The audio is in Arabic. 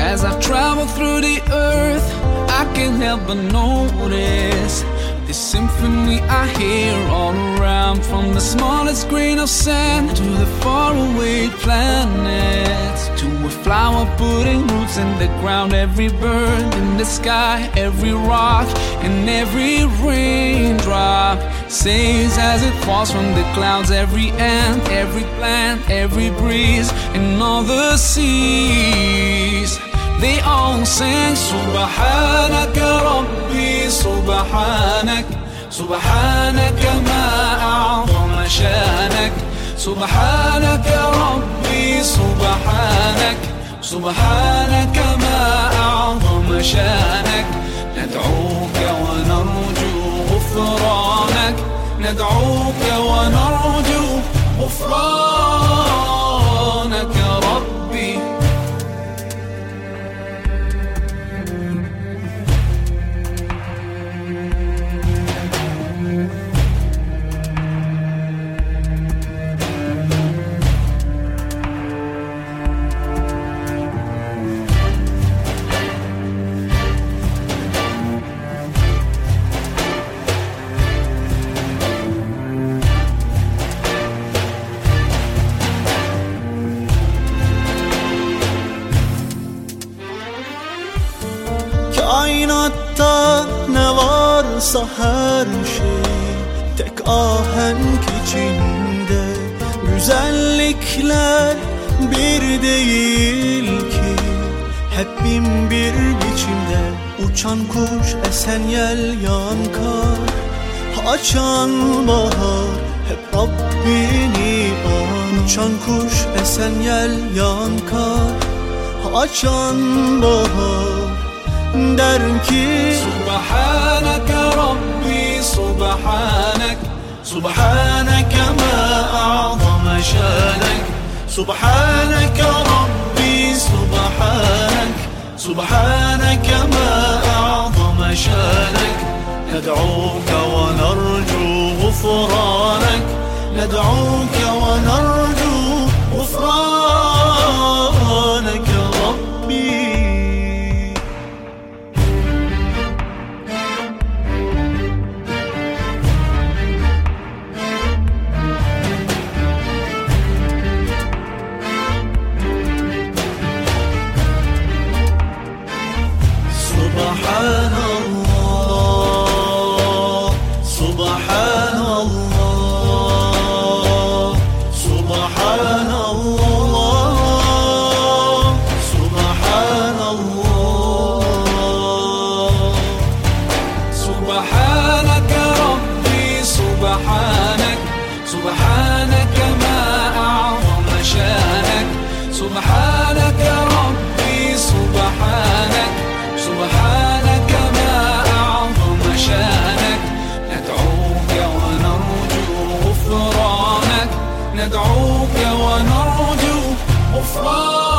As I travel through the earth, I can't help but notice this symphony I hear all around, from the smallest grain of sand to the faraway planets, to a flower putting roots in the ground, every bird in the sky, every rock and every raindrop sings as it falls from the clouds, every ant, every plant, every breeze, and all the seas. They all sing Subhanaka Rabbi, Subhanak, Subhanaka ma a'zama shanak, Subhanaka Rabbi, Subhanak, Subhanaka ma a'zama shanak. ندعوك ونرجو غفرانك، ندعوك ونرجو غفرانك ربي. Kainatta ne varsa her şey tek ahenk içinde, güzellikler bir değil ki, hep bin bir biçimde. Uçan kuş, esen yel, yağan kar, açan bahar, hep Rabbini an. Uçan kuş, esen yel, yağan kar, açan bahar, der ki Subhanaka Rabbi, Subhanak, Subhanaka ma a'zama shanak, Subhanaka Rabbi, Subhanak, Subhanaka ma a'zama shanak. ندعوك ونرجو غفرانك، ندعوك ونرجو غفرانك ربي. سبحان الله، سبحان الله، سبحان الله، سبحان الله. سبحانك ربي، سبحانك، سبحانك ما أعظم شانك، سبحانك ربي، سبحانك، سبحانك ما أعظم شانك. ندعوك ونرجو غفرانك، ندعوك ونرجو غفرانك.